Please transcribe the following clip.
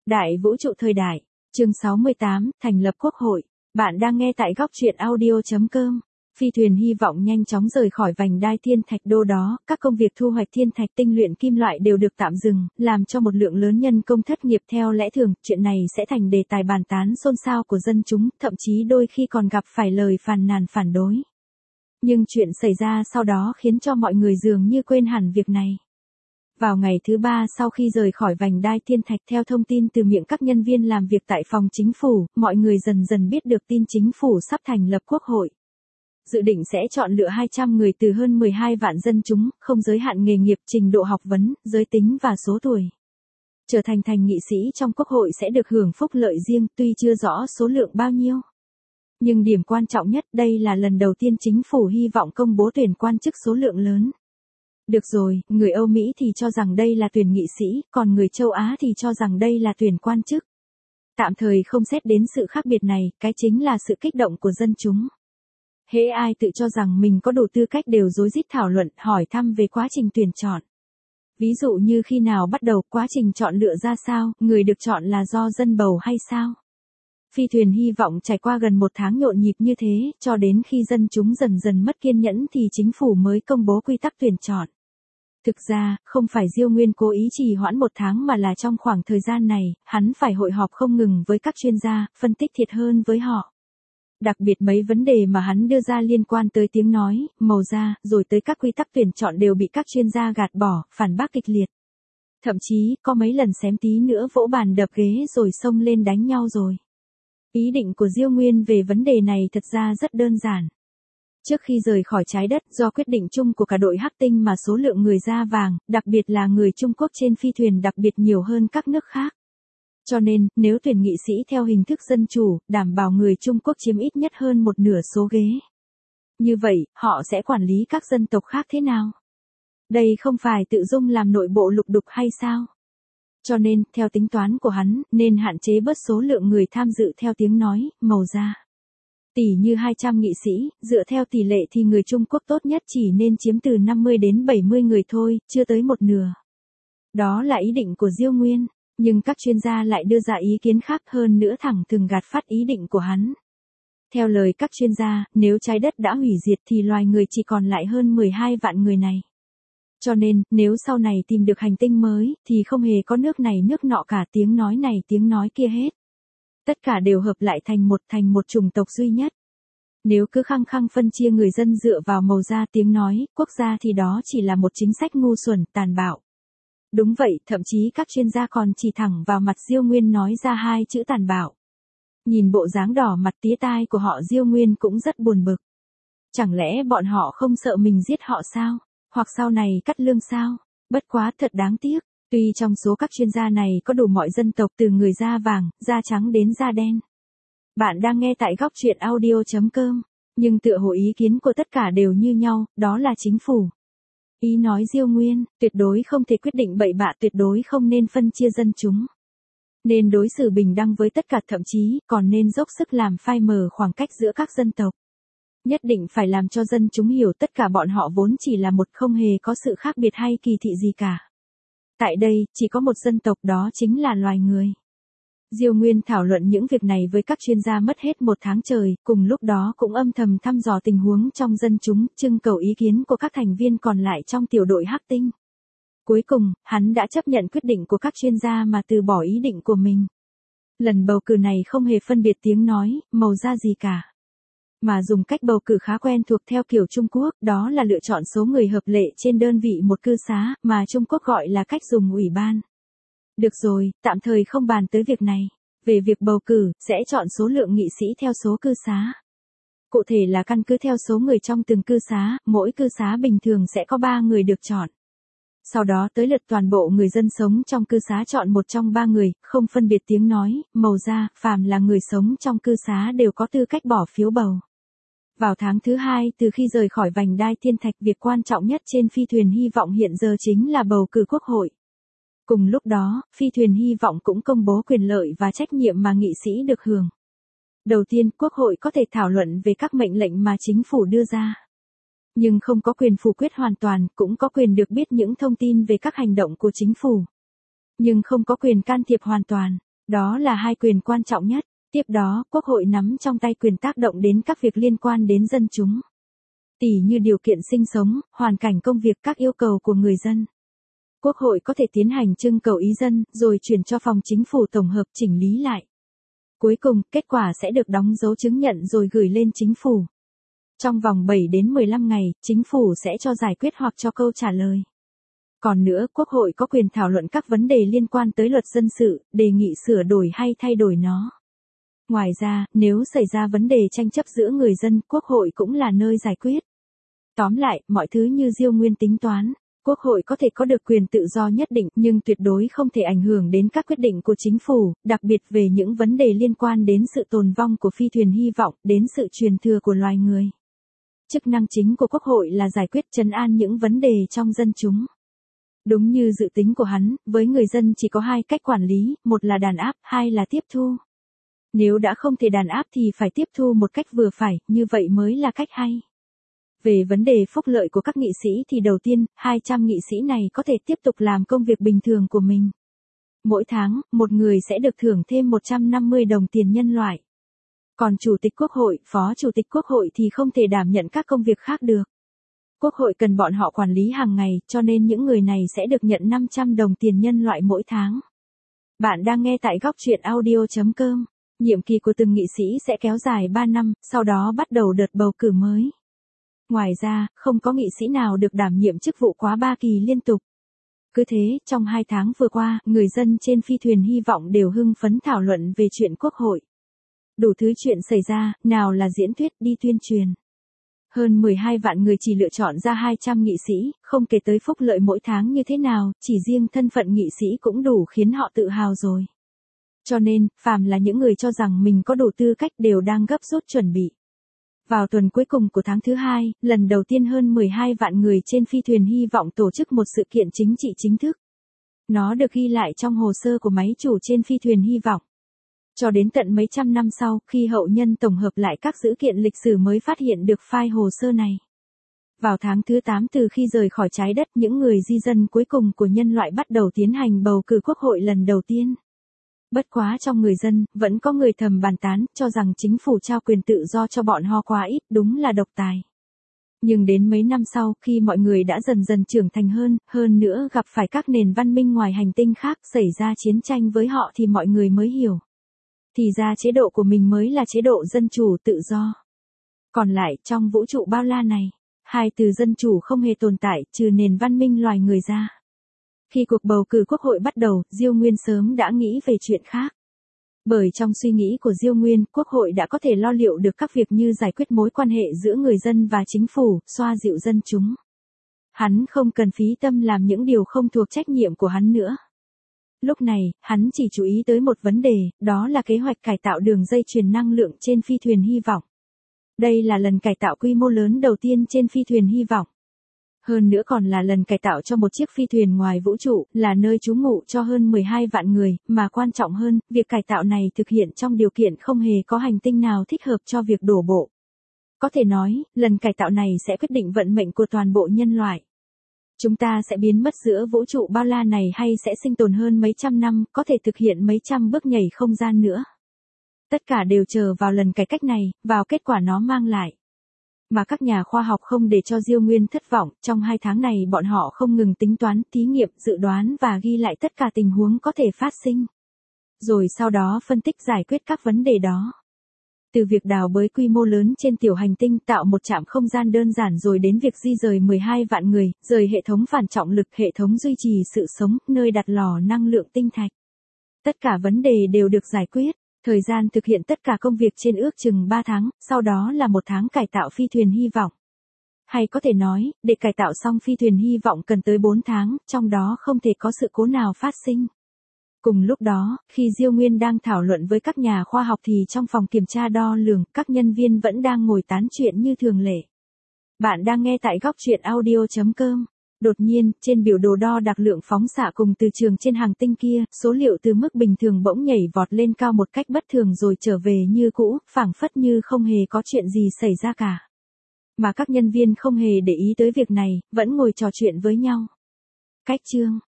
Đại vũ trụ thời đại, chương 68, thành lập quốc hội. Bạn đang nghe tại góc truyện audio.com. Phi thuyền hy vọng nhanh chóng rời khỏi vành đai thiên thạch đô đó, các công việc thu hoạch thiên thạch tinh luyện kim loại đều được tạm dừng, làm cho một lượng lớn nhân công thất nghiệp theo lẽ thường, chuyện này sẽ thành đề tài bàn tán xôn xao của dân chúng, thậm chí đôi khi còn gặp phải lời phàn nàn phản đối. Nhưng chuyện xảy ra sau đó khiến cho mọi người dường như quên hẳn việc này. Vào ngày thứ 3 sau khi rời khỏi vành đai thiên thạch theo thông tin từ miệng các nhân viên làm việc tại phòng chính phủ, mọi người dần dần biết được tin chính phủ sắp thành lập quốc hội. Dự định sẽ chọn lựa 200 người từ hơn 12 vạn dân chúng, không giới hạn nghề nghiệp, trình độ học vấn, giới tính và số tuổi. Trở thành nghị sĩ trong quốc hội sẽ được hưởng phúc lợi riêng, tuy chưa rõ số lượng bao nhiêu. Nhưng điểm quan trọng nhất đây là lần đầu tiên chính phủ hy vọng công bố tuyển quan chức số lượng lớn. Được rồi, người Âu Mỹ thì cho rằng đây là tuyển nghị sĩ, còn người châu Á thì cho rằng đây là tuyển quan chức. Tạm thời không xét đến sự khác biệt này, cái chính là sự kích động của dân chúng. Hễ ai tự cho rằng mình có đủ tư cách đều rối rít thảo luận, hỏi thăm về quá trình tuyển chọn. Ví dụ như khi nào bắt đầu, quá trình chọn lựa ra sao, người được chọn là do dân bầu hay sao? Phi thuyền hy vọng trải qua gần 1 tháng nhộn nhịp như thế, cho đến khi dân chúng dần dần mất kiên nhẫn thì chính phủ mới công bố quy tắc tuyển chọn. Thực ra, không phải Diêu Nguyên cố ý trì hoãn 1 tháng mà là trong khoảng thời gian này, hắn phải hội họp không ngừng với các chuyên gia, phân tích thiệt hơn với họ. Đặc biệt mấy vấn đề mà hắn đưa ra liên quan tới tiếng nói, màu da, rồi tới các quy tắc tuyển chọn đều bị các chuyên gia gạt bỏ, phản bác kịch liệt. Thậm chí, có mấy lần xém tí nữa vỗ bàn đập ghế rồi xông lên đánh nhau rồi. Ý định của Diêu Nguyên về vấn đề này thật ra rất đơn giản. Trước khi rời khỏi trái đất, do quyết định chung của cả đội Hắc Tinh mà số lượng người da vàng, đặc biệt là người Trung Quốc trên phi thuyền đặc biệt nhiều hơn các nước khác. Cho nên, nếu tuyển nghị sĩ theo hình thức dân chủ, đảm bảo người Trung Quốc chiếm ít nhất hơn 1/2 số ghế. Như vậy, họ sẽ quản lý các dân tộc khác thế nào? Đây không phải tự dung làm nội bộ lục đục hay sao? Cho nên, theo tính toán của hắn, nên hạn chế bớt số lượng người tham dự theo tiếng nói, màu da. Tỷ như 200 nghị sĩ, dựa theo tỷ lệ thì người Trung Quốc tốt nhất chỉ nên chiếm từ 50 đến 70 người thôi, chưa tới 1/2. Đó là ý định của Diêu Nguyên, nhưng các chuyên gia lại đưa ra ý kiến khác hơn nữa thẳng thừng gạt phát ý định của hắn. Theo lời các chuyên gia, nếu trái đất đã hủy diệt thì loài người chỉ còn lại hơn 12 vạn người này. Cho nên, nếu sau này tìm được hành tinh mới, thì không hề có nước này nước nọ cả, tiếng nói này tiếng nói kia hết. Tất cả đều hợp lại thành một chủng tộc duy nhất. Nếu cứ khăng khăng phân chia người dân dựa vào màu da tiếng nói, quốc gia thì đó chỉ là một chính sách ngu xuẩn, tàn bạo. Đúng vậy, thậm chí các chuyên gia còn chỉ thẳng vào mặt Diêu Nguyên nói ra 2 chữ tàn bạo. Nhìn bộ dáng đỏ mặt tía tai của họ, Diêu Nguyên cũng rất buồn bực. Chẳng lẽ bọn họ không sợ mình giết họ sao? Hoặc sau này cắt lương sao? Bất quá thật đáng tiếc. Tuy trong số các chuyên gia này có đủ mọi dân tộc từ người da vàng, da trắng đến da đen. Bạn đang nghe tại góc truyện audio.com, nhưng tựa hồ ý kiến của tất cả đều như nhau, đó là chính phủ. Ý nói Diêu Nguyên, tuyệt đối không thể quyết định bậy bạ, tuyệt đối không nên phân chia dân chúng. Nên đối xử bình đẳng với tất cả, thậm chí còn nên dốc sức làm phai mờ khoảng cách giữa các dân tộc. Nhất định phải làm cho dân chúng hiểu tất cả bọn họ vốn chỉ là một, không hề có sự khác biệt hay kỳ thị gì cả. Tại đây, chỉ có một dân tộc, đó chính là loài người. Diêu Nguyên thảo luận những việc này với các chuyên gia mất hết 1 tháng trời, cùng lúc đó cũng âm thầm thăm dò tình huống trong dân chúng, trưng cầu ý kiến của các thành viên còn lại trong tiểu đội Hắc Tinh. Cuối cùng, hắn đã chấp nhận quyết định của các chuyên gia mà từ bỏ ý định của mình. Lần bầu cử này không hề phân biệt tiếng nói, màu da gì cả. Mà dùng cách bầu cử khá quen thuộc theo kiểu Trung Quốc, đó là lựa chọn số người hợp lệ trên đơn vị một cư xá, mà Trung Quốc gọi là cách dùng ủy ban. Được rồi, tạm thời không bàn tới việc này. Về việc bầu cử, sẽ chọn số lượng nghị sĩ theo số cư xá. Cụ thể là căn cứ theo số người trong từng cư xá, mỗi cư xá bình thường sẽ có 3 người được chọn. Sau đó tới lượt toàn bộ người dân sống trong cư xá chọn một trong 3 người, không phân biệt tiếng nói, màu da, phàm là người sống trong cư xá đều có tư cách bỏ phiếu bầu. Vào tháng thứ 2 từ khi rời khỏi vành đai thiên thạch, việc quan trọng nhất trên phi thuyền hy vọng hiện giờ chính là bầu cử quốc hội. Cùng lúc đó, phi thuyền hy vọng cũng công bố quyền lợi và trách nhiệm mà nghị sĩ được hưởng. Đầu tiên, quốc hội có thể thảo luận về các mệnh lệnh mà chính phủ đưa ra. Nhưng không có quyền phủ quyết hoàn toàn, cũng có quyền được biết những thông tin về các hành động của chính phủ. Nhưng không có quyền can thiệp hoàn toàn. Đó là hai quyền quan trọng nhất. Tiếp đó, Quốc hội nắm trong tay quyền tác động đến các việc liên quan đến dân chúng. Tỉ như điều kiện sinh sống, hoàn cảnh công việc, các yêu cầu của người dân. Quốc hội có thể tiến hành trưng cầu ý dân, rồi chuyển cho phòng chính phủ tổng hợp chỉnh lý lại. Cuối cùng, kết quả sẽ được đóng dấu chứng nhận rồi gửi lên chính phủ. Trong vòng 7 đến 15 ngày, chính phủ sẽ cho giải quyết hoặc cho câu trả lời. Còn nữa, Quốc hội có quyền thảo luận các vấn đề liên quan tới luật dân sự, đề nghị sửa đổi hay thay đổi nó. Ngoài ra, nếu xảy ra vấn đề tranh chấp giữa người dân, Quốc hội cũng là nơi giải quyết. Tóm lại, mọi thứ như Diêu Nguyên tính toán. Quốc hội có thể có được quyền tự do nhất định nhưng tuyệt đối không thể ảnh hưởng đến các quyết định của chính phủ, đặc biệt về những vấn đề liên quan đến sự tồn vong của phi thuyền hy vọng, đến sự truyền thừa của loài người. Chức năng chính của Quốc hội là giải quyết trấn an những vấn đề trong dân chúng. Đúng như dự tính của hắn, với người dân chỉ có hai cách quản lý, một là đàn áp, hai là tiếp thu. Nếu đã không thể đàn áp thì phải tiếp thu một cách vừa phải, như vậy mới là cách hay. Về vấn đề phúc lợi của các nghị sĩ thì đầu tiên, 200 nghị sĩ này có thể tiếp tục làm công việc bình thường của mình. Mỗi tháng, một người sẽ được thưởng thêm 150 đồng tiền nhân loại. Còn Chủ tịch Quốc hội, Phó Chủ tịch Quốc hội thì không thể đảm nhận các công việc khác được. Quốc hội cần bọn họ quản lý hàng ngày, cho nên những người này sẽ được nhận 500 đồng tiền nhân loại mỗi tháng. Bạn đang nghe tại góc truyện audio.com. Nhiệm kỳ của từng nghị sĩ sẽ kéo dài 3 năm, sau đó bắt đầu đợt bầu cử mới. Ngoài ra, không có nghị sĩ nào được đảm nhiệm chức vụ quá 3 kỳ liên tục. Cứ thế, trong 2 tháng vừa qua, người dân trên phi thuyền hy vọng đều hưng phấn thảo luận về chuyện Quốc hội. Đủ thứ chuyện xảy ra, nào là diễn thuyết, đi tuyên truyền. Hơn 12 vạn người chỉ lựa chọn ra 200 nghị sĩ, không kể tới phúc lợi mỗi tháng như thế nào, chỉ riêng thân phận nghị sĩ cũng đủ khiến họ tự hào rồi. Cho nên, phàm là những người cho rằng mình có đủ tư cách đều đang gấp rút chuẩn bị. Vào tuần cuối cùng của tháng thứ 2, lần đầu tiên hơn 12 vạn người trên phi thuyền hy vọng tổ chức một sự kiện chính trị chính thức. Nó được ghi lại trong hồ sơ của máy chủ trên phi thuyền hy vọng. Cho đến tận mấy trăm năm sau, khi hậu nhân tổng hợp lại các dữ kiện lịch sử mới phát hiện được file hồ sơ này. Vào tháng thứ 8 từ khi rời khỏi trái đất, những người di dân cuối cùng của nhân loại bắt đầu tiến hành bầu cử Quốc hội lần đầu tiên. Bất quá trong người dân, vẫn có người thầm bàn tán, cho rằng chính phủ trao quyền tự do cho bọn họ quá ít, đúng là độc tài. Nhưng đến mấy năm sau, khi mọi người đã dần dần trưởng thành hơn nữa gặp phải các nền văn minh ngoài hành tinh khác xảy ra chiến tranh với họ thì mọi người mới hiểu. Thì ra chế độ của mình mới là chế độ dân chủ tự do. Còn lại, trong vũ trụ bao la này, hai từ dân chủ không hề tồn tại, trừ nền văn minh loài người ra. Khi cuộc bầu cử Quốc hội bắt đầu, Diêu Nguyên sớm đã nghĩ về chuyện khác. Bởi trong suy nghĩ của Diêu Nguyên, Quốc hội đã có thể lo liệu được các việc như giải quyết mối quan hệ giữa người dân và chính phủ, xoa dịu dân chúng. Hắn không cần phí tâm làm những điều không thuộc trách nhiệm của hắn nữa. Lúc này, hắn chỉ chú ý tới một vấn đề, đó là kế hoạch cải tạo đường dây truyền năng lượng trên phi thuyền hy vọng. Đây là lần cải tạo quy mô lớn đầu tiên trên phi thuyền hy vọng. Hơn nữa còn là lần cải tạo cho một chiếc phi thuyền ngoài vũ trụ, là nơi trú ngụ cho hơn 12 vạn người, mà quan trọng hơn, việc cải tạo này thực hiện trong điều kiện không hề có hành tinh nào thích hợp cho việc đổ bộ. Có thể nói, lần cải tạo này sẽ quyết định vận mệnh của toàn bộ nhân loại. Chúng ta sẽ biến mất giữa vũ trụ bao la này hay sẽ sinh tồn hơn mấy trăm năm, có thể thực hiện mấy trăm bước nhảy không gian nữa. Tất cả đều chờ vào lần cải cách này, vào kết quả nó mang lại. Mà các nhà khoa học không để cho Diêu Nguyên thất vọng, trong 2 tháng này bọn họ không ngừng tính toán, thí nghiệm, dự đoán và ghi lại tất cả tình huống có thể phát sinh. Rồi sau đó phân tích giải quyết các vấn đề đó. Từ việc đào bới quy mô lớn trên tiểu hành tinh tạo một trạm không gian đơn giản rồi đến việc di rời 12 vạn người, rời hệ thống phản trọng lực, hệ thống duy trì sự sống, nơi đặt lò năng lượng tinh thạch. Tất cả vấn đề đều được giải quyết. Thời gian thực hiện tất cả công việc trên ước chừng 3 tháng, sau đó là 1 tháng cải tạo phi thuyền hy vọng. Hay có thể nói, để cải tạo xong phi thuyền hy vọng cần tới 4 tháng, trong đó không thể có sự cố nào phát sinh. Cùng lúc đó, khi Diêu Nguyên đang thảo luận với các nhà khoa học thì trong phòng kiểm tra đo lường, các nhân viên vẫn đang ngồi tán chuyện như thường lệ. Bạn đang nghe tại góc truyện audio.com. Đột nhiên, trên biểu đồ đo đạc lượng phóng xạ cùng từ trường trên hành tinh kia, số liệu từ mức bình thường bỗng nhảy vọt lên cao một cách bất thường rồi trở về như cũ, phảng phất như không hề có chuyện gì xảy ra cả. Mà các nhân viên không hề để ý tới việc này, vẫn ngồi trò chuyện với nhau. Cách chương